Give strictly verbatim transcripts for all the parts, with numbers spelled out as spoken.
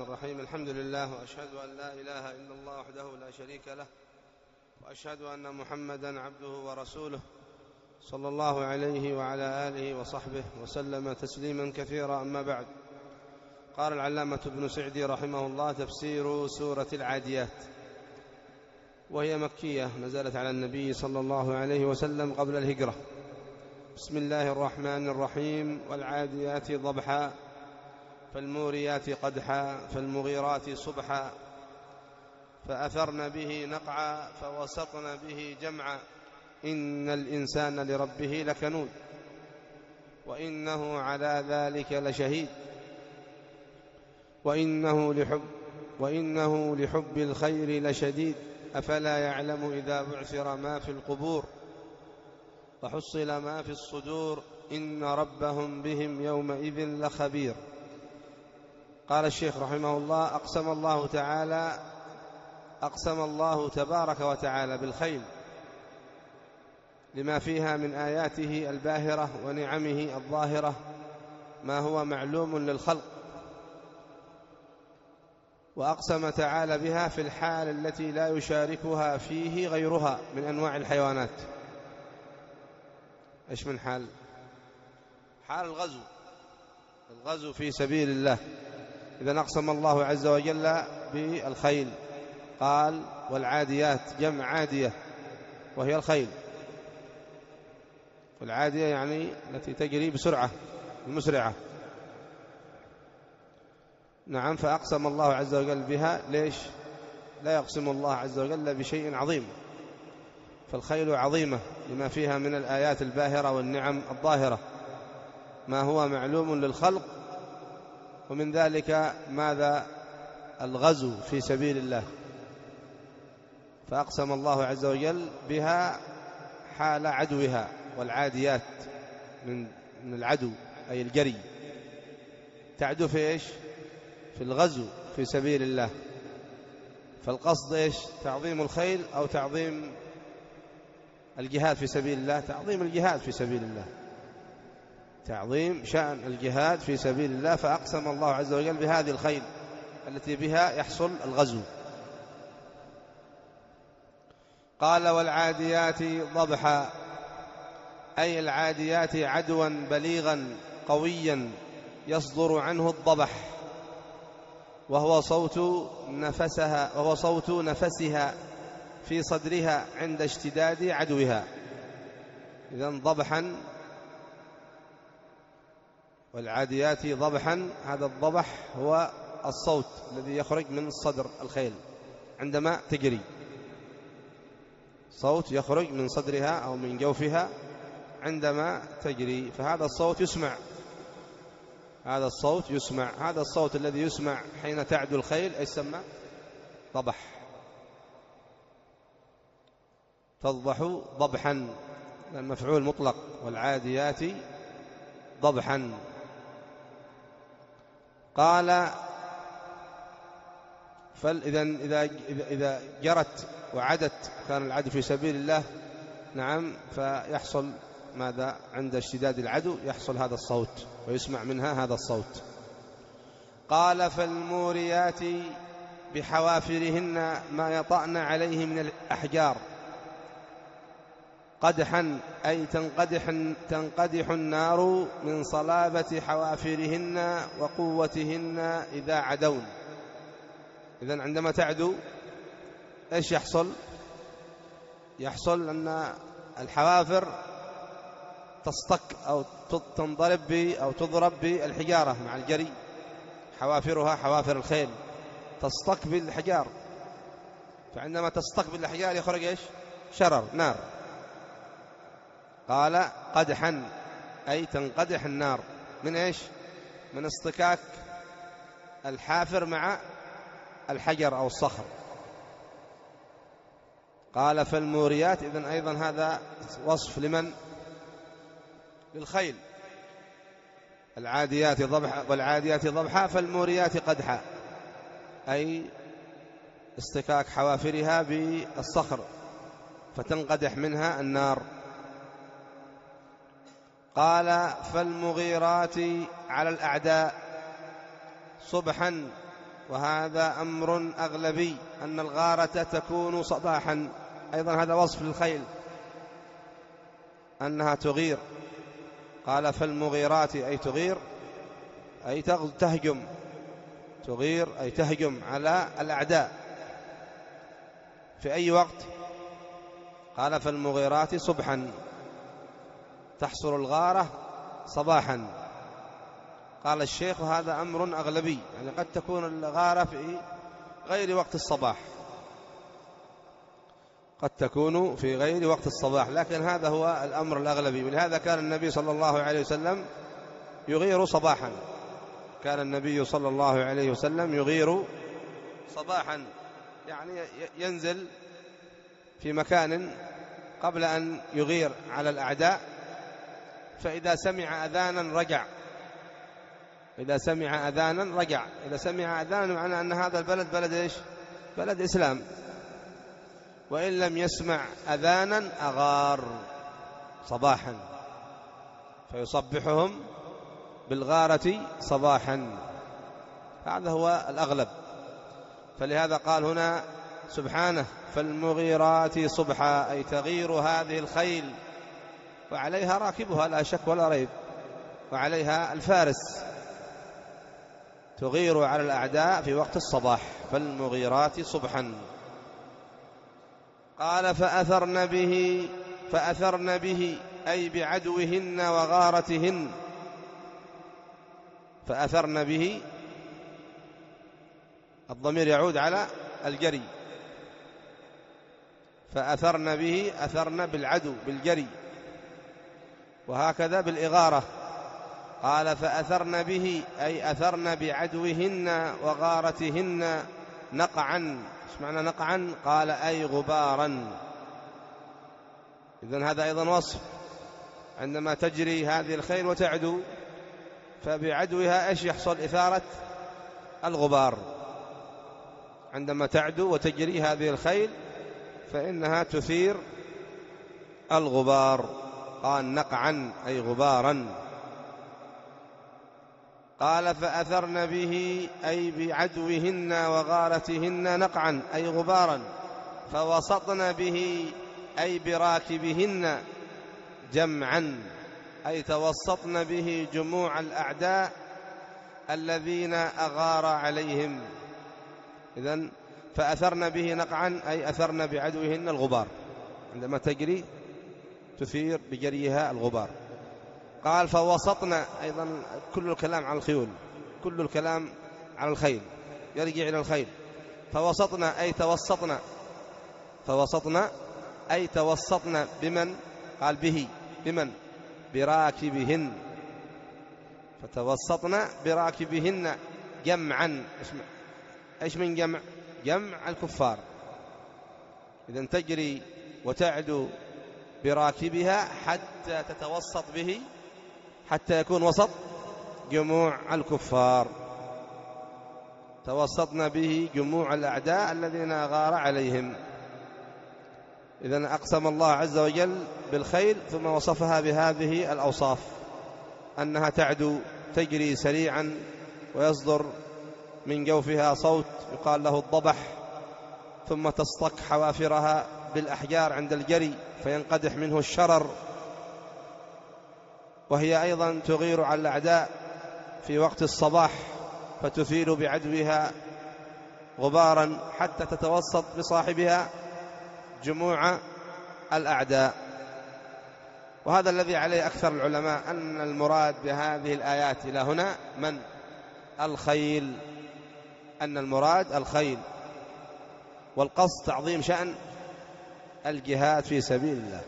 الرحيم. الحمد لله، وأشهد أن لا إله إلا الله وحده لا شريك له، وأشهد أن محمدا عبده ورسوله صلى الله عليه وعلى آله وصحبه وسلم تسليما كثيرا. أما بعد، قال العلامة ابن سعدي رحمه الله: تفسير سورة العاديات، وهي مكية، نزلت على النبي صلى الله عليه وسلم قبل الهجرة. بسم الله الرحمن الرحيم: والعاديات ضبحا فالموريات قدحا فالمغيرات صبحا فأثرن به نقعا فوسطن به جمعا إن الإنسان لربه لكنود وإنه على ذلك لشهيد وإنه لحب, وإنه لحب الخير لشديد أفلا يعلم إذا بعثر ما في القبور وحصل ما في الصدور إن ربهم بهم يومئذ لخبير. قال الشيخ رحمه الله: أقسم الله تعالى أقسم الله تبارك وتعالى بالخيل لما فيها من آياته الباهرة ونعمه الظاهرة ما هو معلوم للخلق، وأقسم تعالى بها في الحال التي لا يشاركها فيه غيرها من أنواع الحيوانات. إيش من حال؟ حال الغزو، الغزو في سبيل الله. إذن أقسم الله عز وجل بالخيل، قال: والعاديات، جمع عادية وهي الخيل، والعادية يعني التي تجري بسرعة المسرعة. نعم، فأقسم الله عز وجل بها. ليش لا يقسم الله عز وجل بشيء عظيم؟ فالخيل عظيمة لما فيها من الآيات الباهرة والنعم الظاهرة ما هو معلوم للخلق، ومن ذلك ماذا؟ الغزو في سبيل الله. فأقسم الله عز وجل بها حال عدوها، والعاديات من من العدو أي الجري، تعدو في إيش؟ في الغزو في سبيل الله. فالقصد إيش؟ تعظيم الخيل أو تعظيم الجهاد في سبيل الله؟ تعظيم الجهاد في سبيل الله، تعظيم شأن الجهاد في سبيل الله. فأقسم الله عز وجل بهذه الخيل التي بها يحصل الغزو. قال: والعاديات ضبحا، أي العاديات عدوا بليغا قويا يصدر عنه الضبح، وهو صوت نفسها وهو صوت نفسها في صدرها عند اشتداد عدوها. إذن ضبحا، والعاديات ضبحا، هذا الضبح هو الصوت الذي يخرج من صدر الخيل عندما تجري، صوت يخرج من صدرها أو من جوفها عندما تجري، فهذا الصوت يسمع، هذا الصوت يسمع هذا الصوت الذي يسمع حين تعدو الخيل يسمى ضبح، تضبح ضبحا، المفعول مطلق، والعاديات ضبحا. قال: فإذا إذا إذا جرت وعدت، كان العدو في سبيل الله، نعم، فيحصل ماذا؟ عند اشتداد العدو يحصل هذا الصوت ويسمع منها هذا الصوت. قال: فالموريات بحوافرهن ما يطأن عليه من الأحجار قدحا، أي تنقدح, تنقدح النار من صلابة حوافرهن وقوتهن إذا عدون. إذن عندما تعدو إيش يحصل؟ يحصل أن الحوافر تصطك أو تنضرب ب أو تضرب بالحجارة مع الجري، حوافرها حوافر الخيل تصطك بالحجار، فعندما تصطك بالحجار يخرج إيش؟ شرر، نار. قال: قدحا، أي تنقدح النار من إيش؟ من اصطكاك الحافر مع الحجر أو الصخر. قال: فالموريات، إذن أيضا هذا وصف لمن؟ للخيل. العاديات ضبحا، والعاديات ضبحا فالموريات قدحا، أي اصطكاك حوافرها بالصخر فتنقدح منها النار. قال: فالمغيرات على الأعداء صبحا وهذا أمر أغلبي أن الغارة تكون صباحا. أيضا هذا وصف للخيل أنها تغير. قال فالمغيرات أي تغير أي تهجم، تغير أي تهجم على الأعداء في أي وقت. قال فالمغيرات صبحا، تحصل الغارة صباحا. قال الشيخ هذا أمر أغلبي، يعني قد تكون الغارة في غير وقت الصباح، قد تكون في غير وقت الصباح، لكن هذا هو الأمر الأغلبي. ولهذا كان النبي صلى الله عليه وسلم يغير صباحا، كان النبي صلى الله عليه وسلم يغير صباحا، يعني ينزل في مكان قبل أن يغير على الأعداء، فإذا سمع أذانا رجع، إذا سمع أذانا رجع. إذا سمع أذانا معنى أن هذا البلد بلد إيش؟ بلد إسلام. وإن لم يسمع أذانا أغار صباحا، فيصبحهم بالغارة صباحا. هذا هو الأغلب. فلهذا قال هنا سبحانه فالمغيرات صبحا، أي تغير هذه الخيل وعليها راكبها لا شك ولا ريب، وعليها الفارس، تغير على الأعداء في وقت الصباح. فالمغيرات صبحا. قال فأثرن به، فأثرن به أي بعدوهن وغارتهن. فأثرن به الضمير يعود على الجري، فأثرن به أثرن بالعدو بالجري، وهكذا بالإغارة. قال فأثرن به أي أثرن بعدوهن وغارتهن نقعا. ايش معنى نقعا؟ قال أي غبارا. إذن هذا أيضا وصف، عندما تجري هذه الخيل وتعدو فبعدوها ايش يحصل؟ إثارة الغبار. عندما تعدو وتجري هذه الخيل فإنها تثير الغبار. قال نقعا أي غبارا. قال فأثرن به أي بعدوهن وغارتهن نقعا أي غبارا. فوسطن به أي براكبهن جمعا، أي توسطن به جموع الأعداء الذين أغار عليهم. إذن فأثرن به نقعا أي أثرن بعدوهن الغبار، عندما تجري تثير بجريها الغبار. قال فوسطنا، أيضا كل الكلام عن الخيول، كل الكلام عن الخيل يرجع إلى الخيل. فوسطنا أي توسطنا، فوسطنا أي توسطنا بمن؟ قال به بمن؟ براكبهن. فتوسطنا براكبهن جمعا. إيش من جمع؟ جمع الكفار. إذن تجري وتعدو براكبها حتى تتوسط به، حتى يكون وسط جموع الكفار. توسطنا به جموع الأعداء الذين غار عليهم. إذن أقسم الله عز وجل بالخيل ثم وصفها بهذه الأوصاف، أنها تعدو تجري سريعا ويصدر من جوفها صوت يقال له الضبح، ثم تصطك حوافرها بالأحجار عند الجري فينقدح منه الشرر. وهي أيضا تغير على الأعداء في وقت الصباح فتثير بعدوها غبارا حتى تتوسط بصاحبها جموع الأعداء. وهذا الذي عليه أكثر العلماء، أن المراد بهذه الآيات إلى هنا من؟ الخيل، أن المراد الخيل، والقصد تعظيم شأن الجهاد في سبيل الله.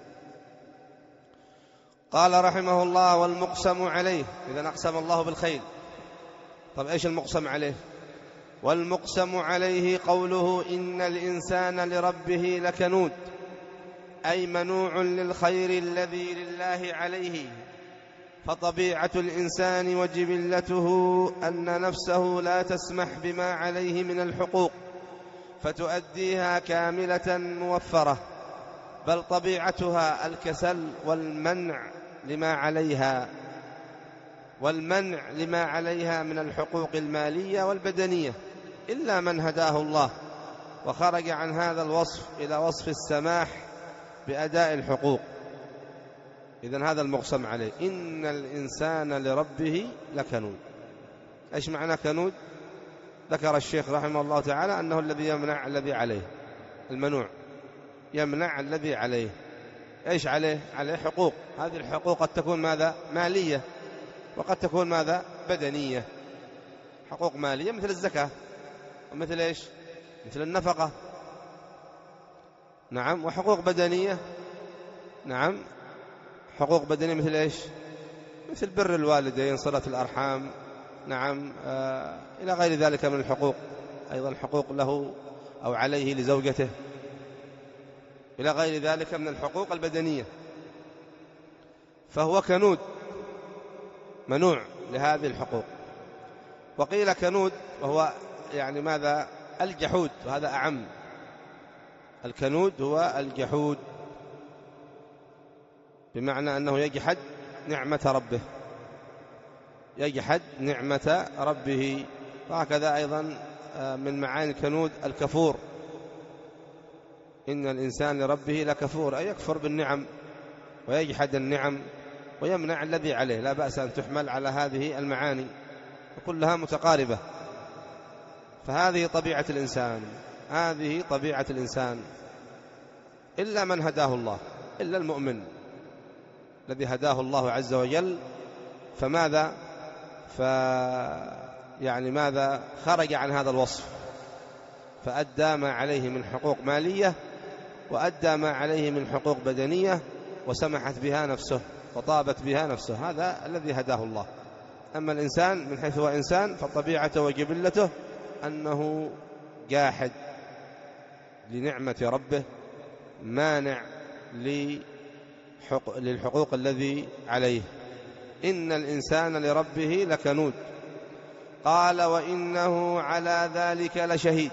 قال رحمه الله والمقسم عليه. إذن أقسم الله بالخيل. طب إيش المقسم عليه؟ والمقسم عليه قوله إن الإنسان لربه لكنود، أي منوع للخير الذي لله عليه. فطبيعة الإنسان وجبلته أن نفسه لا تسمح بما عليه من الحقوق فتؤديها كاملة موفرة، بل طبيعتها الكسل والمنع لما عليها والمنع لما عليها من الحقوق المالية والبدنية. إلا من هداه الله وخرج عن هذا الوصف إلى وصف السماح بأداء الحقوق. إذن هذا المقسم عليه، إن الإنسان لربه لكنود. إيش معنى كنود؟ ذكر الشيخ رحمه الله تعالى أنه الذي يمنع الذي عليه، المنوع يمنع الذي عليه. إيش عليه؟ عليه حقوق. هذه الحقوق قد تكون ماذا؟ مالية، وقد تكون ماذا؟ بدنية. حقوق مالية مثل الزكاة، ومثل إيش؟ مثل النفقة. نعم. وحقوق بدنية، نعم، حقوق بدنية مثل إيش؟ مثل بر الوالدين، صلة الأرحام، نعم، آه إلى غير ذلك من الحقوق. أيضا حقوق له أو عليه لزوجته، إلى غير ذلك من الحقوق البدنية. فهو كنود، منوع لهذه الحقوق. وقيل كنود وهو يعني ماذا؟ الجحود، وهذا أعم. الكنود هو الجحود، بمعنى أنه يجحد نعمة ربه، يجحد نعمة ربه. وهكذا أيضا من معاني الكنود الكفور، إن الإنسان لربه لكفور، أي يكفر بالنعم ويجحد النعم ويمنع الذي عليه. لا بأس أن تحمل على هذه المعاني، وكلها متقاربة. فهذه طبيعة الإنسان، هذه طبيعة الإنسان، إلا من هداه الله، إلا المؤمن الذي هداه الله عز وجل. فماذا؟ ف يعني ماذا؟ خرج عن هذا الوصف، فأدى ما عليه من حقوق مالية، وأدى ما عليه من حقوق بدنية، وسمحت بها نفسه وطابت بها نفسه. هذا الذي هداه الله. أما الإنسان من حيث هو إنسان فطبيعته وجبلته أنه جاحد لنعمة ربه، مانع للحقوق الذي عليه. إن الإنسان لربه لكنود. قال وإنه على ذلك لشهيد،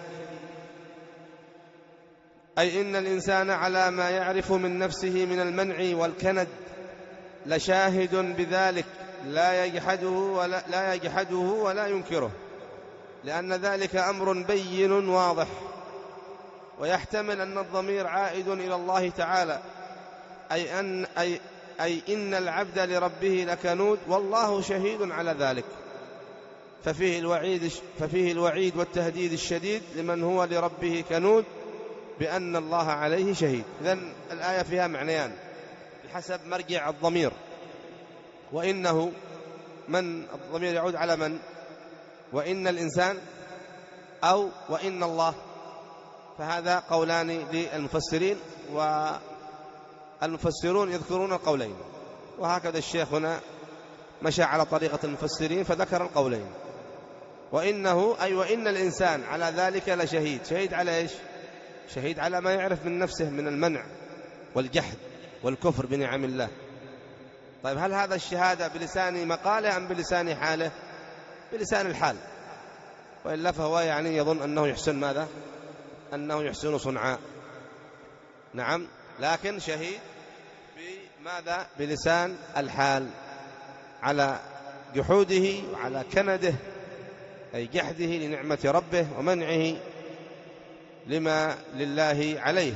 أي إن الإنسان على ما يعرف من نفسه من المنع والكند لشاهد بذلك، لا يجحده ولا, لا يجحده ولا ينكره، لأن ذلك أمر بين واضح. ويحتمل أن الضمير عائد إلى الله تعالى، أي أن, أي أي إن العبد لربه لكنود والله شهيد على ذلك. ففيه الوعيد, ففيه الوعيد والتهديد الشديد لمن هو لربه كنود بأن الله عليه شهيد. إذن الآية فيها معنيان بحسب مرجع الضمير. وإنه، من الضمير يعود على من؟ وإن الإنسان أو وإن الله. فهذا قولان للمفسرين، والمفسرون يذكرون القولين، وهكذا الشيخ هنا مشى على طريقة المفسرين فذكر القولين. وإنه أي وإن الإنسان على ذلك لشهيد. شهيد على إيش؟ شهيد على ما يعرف من نفسه من المنع والجحد والكفر بنعم الله. طيب هل هذا الشهادة بلسان مقاله أم بلسان حاله؟ بلسان الحال، وإلا فهو يعني يظن أنه يحسن ماذا؟ أنه يحسن صنعاء. نعم، لكن شهيد بماذا؟ بلسان الحال، على جحوده وعلى كنده، أي جحده لنعمة ربه ومنعه لما لله عليه.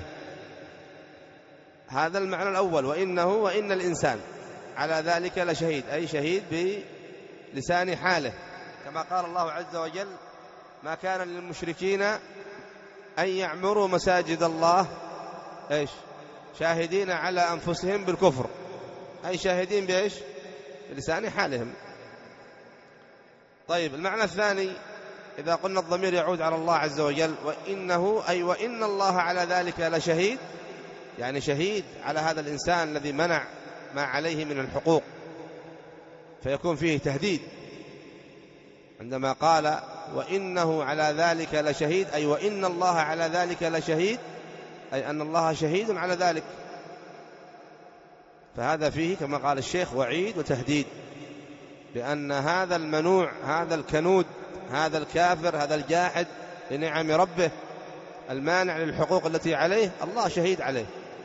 هذا المعنى الأول. وإنه وإن الإنسان على ذلك لشهيد، أي شهيد بلسان حاله، كما قال الله عز وجل ما كان للمشركين أن يعمروا مساجد الله إيش؟ شاهدين على أنفسهم بالكفر، أي شاهدين بإيش؟ بلسان حالهم. طيب المعنى الثاني، إذا قلنا الضمير يعود على الله عز وجل، وإنه أي وإن الله على ذلك لشهيد، يعني شهيد على هذا الإنسان الذي منع ما عليه من الحقوق، فيكون فيه تهديد عندما قال وإنه على ذلك لشهيد، أي وإن الله على ذلك لشهيد، أي أن الله شهيد على ذلك. فهذا فيه كما قال الشيخ وعيد وتهديد بأن هذا المنوع، هذا الكنود، هذا الكافر، هذا الجاحد لنعم ربه، المانع للحقوق التي عليه، الله شهيد عليه.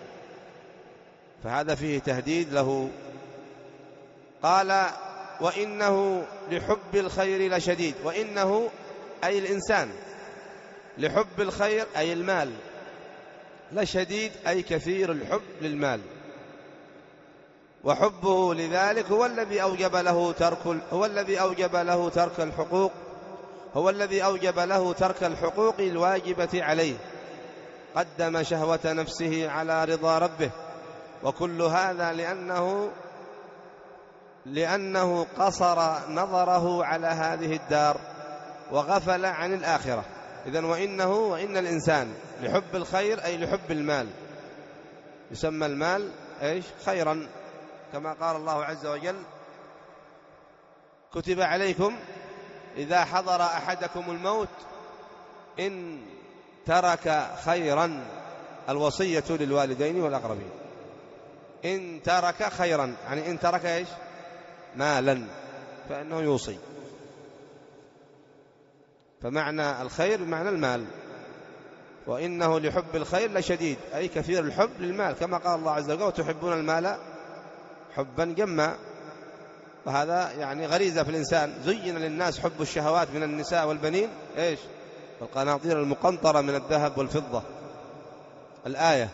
فهذا فيه تهديد له. قال وإنه لحب الخير لشديد. وإنه أي الإنسان لحب الخير أي المال لشديد أي كثير الحب للمال، وحبه لذلك هو الذي أوجب له ترك هو الذي أوجب له ترك الحقوق هو الذي أوجب له ترك الحقوق الواجبة عليه، قدم شهوة نفسه على رضا ربه، وكل هذا لأنه لأنه قصر نظره على هذه الدار وغفل عن الآخرة. إذن وإنه وإن الإنسان لحب الخير أي لحب المال، يسمى المال إيش؟ خيرا، كما قال الله عز وجل: كتب عليكم إذا حضر أحدكم الموت إن ترك خيرا الوصية للوالدين والأقربين. إن ترك خيرا يعني إن ترك إيش؟ مالا فإنه يوصي، فمعنى الخير بمعنى المال. وإنه لحب الخير لشديد أي كثير الحب للمال، كما قال الله عز وجل: وتحبون المال حبا جما. وهذا يعني غريزة في الإنسان. زين للناس حب الشهوات من النساء والبنين إيش؟ والقناطير المقنطرة من الذهب والفضة، الآية.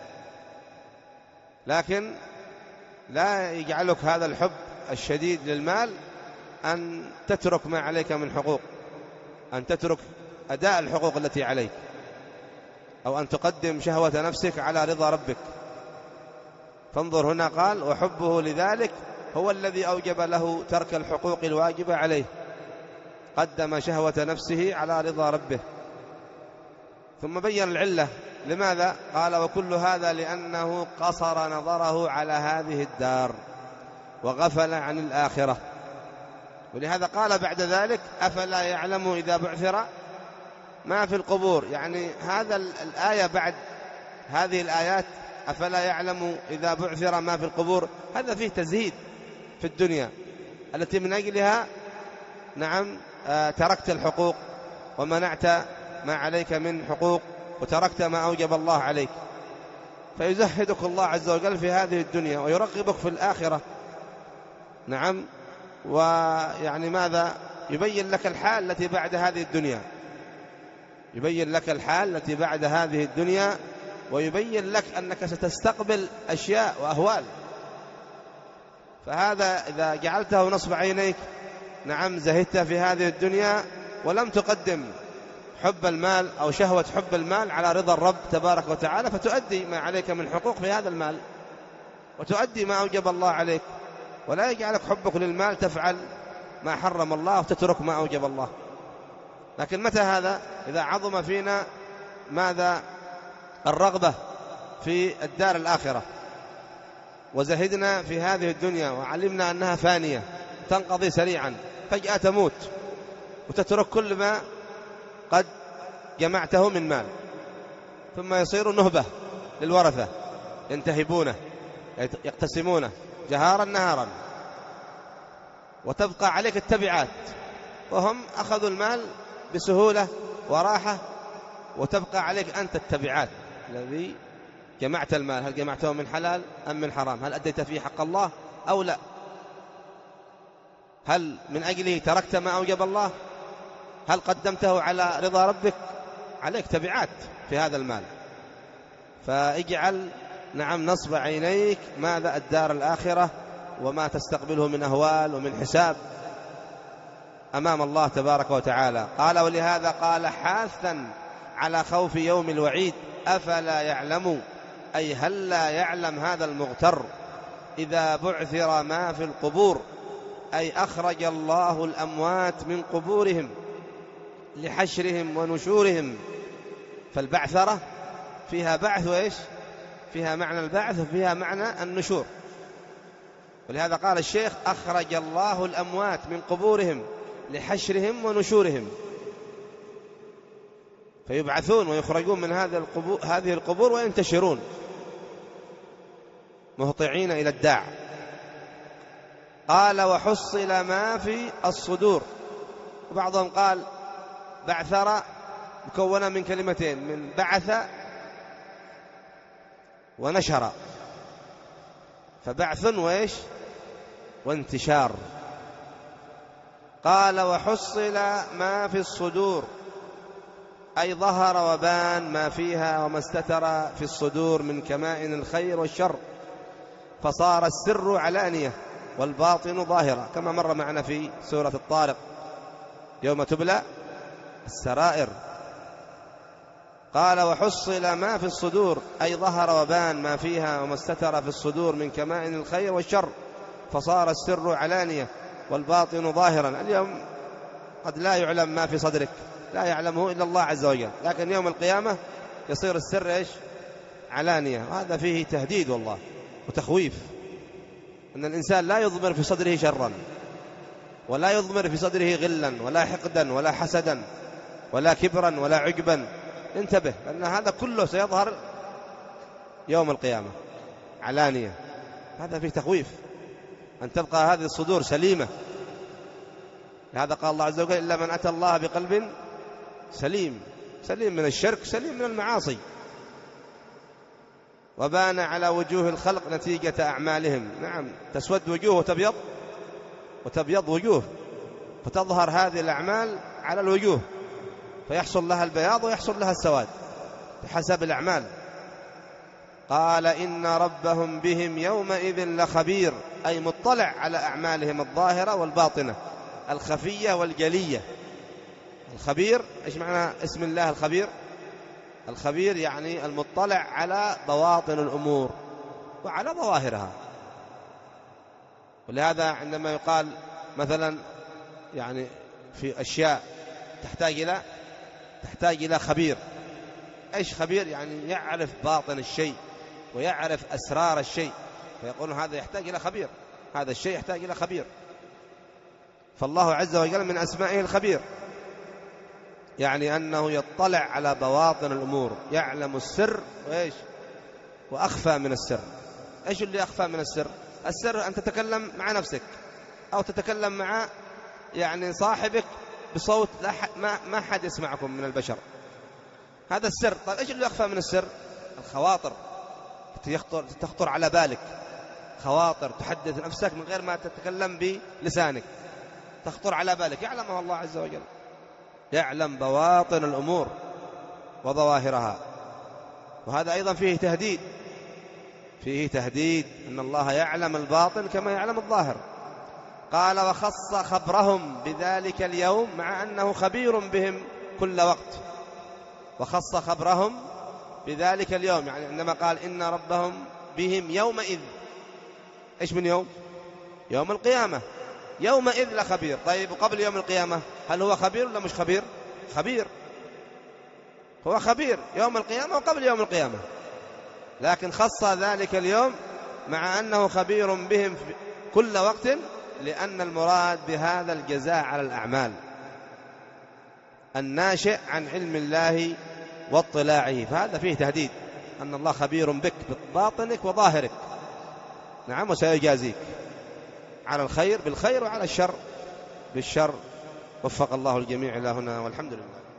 لكن لا يجعلك هذا الحب الشديد للمال أن تترك ما عليك من حقوق، أن تترك أداء الحقوق التي عليك، أو أن تقدم شهوة نفسك على رضا ربك. فانظر هنا قال: وحبه لذلك هو الذي أوجب له ترك الحقوق الواجبة عليه، قدم شهوة نفسه على رضا ربه. ثم بين العلة لماذا قال: وكل هذا لأنه قصر نظره على هذه الدار وغفل عن الآخرة. ولهذا قال بعد ذلك: أفلا يعلم إذا بعثر ما في القبور. يعني هذا الآية بعد هذه الآيات: أفلا يعلم إذا بعثر ما في القبور، هذا فيه تزهيد في الدنيا التي من أجلها نعم آه تركت الحقوق ومنعت ما عليك من حقوق وتركت ما أوجب الله عليك. فيزهدك الله عز وجل في هذه الدنيا ويرغبك في الآخرة. نعم. ويعني ماذا؟ يبين لك الحال التي بعد هذه الدنيا، يبين لك الحال التي بعد هذه الدنيا، ويبين لك أنك ستستقبل أشياء وأهوال. فهذا إذا جعلته نصب عينيك نعم زهدت في هذه الدنيا ولم تقدم حب المال أو شهوة حب المال على رضا الرب تبارك وتعالى، فتؤدي ما عليك من حقوق في هذا المال وتؤدي ما أوجب الله عليك، ولا يجعلك حبك للمال تفعل ما حرم الله وتترك ما أوجب الله. لكن متى هذا؟ إذا عظم فينا ماذا؟ الرغبة في الدار الآخرة، وزهدنا في هذه الدنيا وعلمنا أنها فانية تنقضي سريعا، فجأة تموت وتترك كل ما قد جمعته من مال، ثم يصير نهبة للورثة ينتهبونه يقتسمونه جهارا نهارا، وتبقى عليك التبعات، وهم أخذوا المال بسهولة وراحة، وتبقى عليك أنت التبعات الذي جمعت المال. هل جمعته من حلال أم من حرام؟ هل أديت فيه حق الله أو لا؟ هل من أجله تركت ما أوجب الله؟ هل قدمته على رضا ربك؟ عليك تبعات في هذا المال. فاجعل نعم نصب عينيك ماذا؟ الدار الآخرة وما تستقبله من أهوال ومن حساب أمام الله تبارك وتعالى. قال: ولهذا قال حاثا على خوف يوم الوعيد: أفلا يعلم أي هل لا يعلم هذا المغتر إذا بعثر ما في القبور، أي أخرج الله الأموات من قبورهم لحشرهم ونشورهم. فالبعثرة فيها بعث وإيش؟ فيها معنى البعث وفيها معنى النشور. ولهذا قال الشيخ: أخرج الله الأموات من قبورهم لحشرهم ونشورهم، فيبعثون ويخرجون من هذه القبور, هذه القبور وينتشرون مهطعين إلى الداع. قال: وحصل ما في الصدور. وبعضهم قال بعثر مكونة من كلمتين، من بعث ونشر، فبعث وإيش؟ وانتشار. قال: وحصل ما في الصدور أي ظهر وبان ما فيها وما استتر في الصدور من كمائن الخير والشر، فصار السر علانية والباطن ظاهرة، كما مر معنا في سورة الطارق يوم تبلى السرائر. قال وحصل ما في الصدور، أي ظهر وبان ما فيها وما استتر في الصدور من كمائن الخير والشر، فصار السر علانية والباطن ظاهرا. اليوم قد لا يعلم ما في صدرك، لا يعلمه إلا الله عز وجل، لكن يوم القيامة يصير السر إيش؟ علانية. وهذا فيه تهديد والله وتخويف، أن الإنسان لا يضمر في صدره شرا، ولا يضمر في صدره غلا ولا حقدا ولا حسدا ولا كبرا ولا عجبا. انتبه، لأن هذا كله سيظهر يوم القيامة علانية. هذا فيه تخويف، أن تبقى هذه الصدور سليمة. لهذا قال الله عز وجل إلا من أتى الله بقلب سليم، سليم من الشرك، سليم من المعاصي. وبان على وجوه الخلق نتيجة أعمالهم. نعم، تسود وجوه وتبيض وتبيض وجوه، فتظهر هذه الأعمال على الوجوه، فيحصل لها البياض ويحصل لها السواد بحسب الأعمال. قال إن ربهم بهم يومئذ لخبير، أي مطلع على أعمالهم الظاهرة والباطنة، الخفية والجلية. الخبير، إيش معنى اسم الله الخبير؟ الخبير يعني المطلع على بواطن الأمور وعلى ظواهرها. ولهذا عندما يقال مثلا يعني في أشياء تحتاج إلى تحتاج إلى خبير. إيش خبير؟ يعني يعرف باطن الشيء ويعرف أسرار الشيء، فيقول هذا يحتاج إلى خبير، هذا الشيء يحتاج إلى خبير. فالله عز وجل من أسمائه الخبير، يعني أنه يطلع على بواطن الأمور، يعلم السر وإيش وأخفى من السر. إيش اللي أخفى من السر؟ السر أن تتكلم مع نفسك أو تتكلم مع يعني صاحبك بصوت لا ح... ما... ما حد يسمعكم من البشر، هذا السر. طيب إيش اللي أخفى من السر؟ الخواطر، تخطر, تخطر على بالك خواطر تحدث نفسك من غير ما تتكلم بلسانك، تخطر على بالك، يعلمها الله عز وجل، يعلم بواطن الأمور وظواهرها. وهذا أيضا فيه تهديد، فيه تهديد أن الله يعلم الباطن كما يعلم الظاهر. قال وخص خبرهم بذلك اليوم مع أنه خبير بهم كل وقت. وخص خبرهم بذلك اليوم، يعني عندما قال إن ربهم بهم يومئذ، إيش من يوم؟ يوم القيامة، يومئذ لخبير. طيب وقبل يوم القيامة هل هو خبير ولا مش خبير؟ خبير، هو خبير يوم القيامة وقبل يوم القيامة، لكن خص ذلك اليوم مع أنه خبير بهم في كل وقت، لأن المراد بهذا الجزاء على الأعمال الناشئ عن علم الله واطلاعه. فهذا فيه تهديد أن الله خبير بك بباطنك وظاهرك، نعم، وسيجازيك على الخير بالخير وعلى الشر بالشر. وفق الله الجميع إلى هنا، والحمد لله.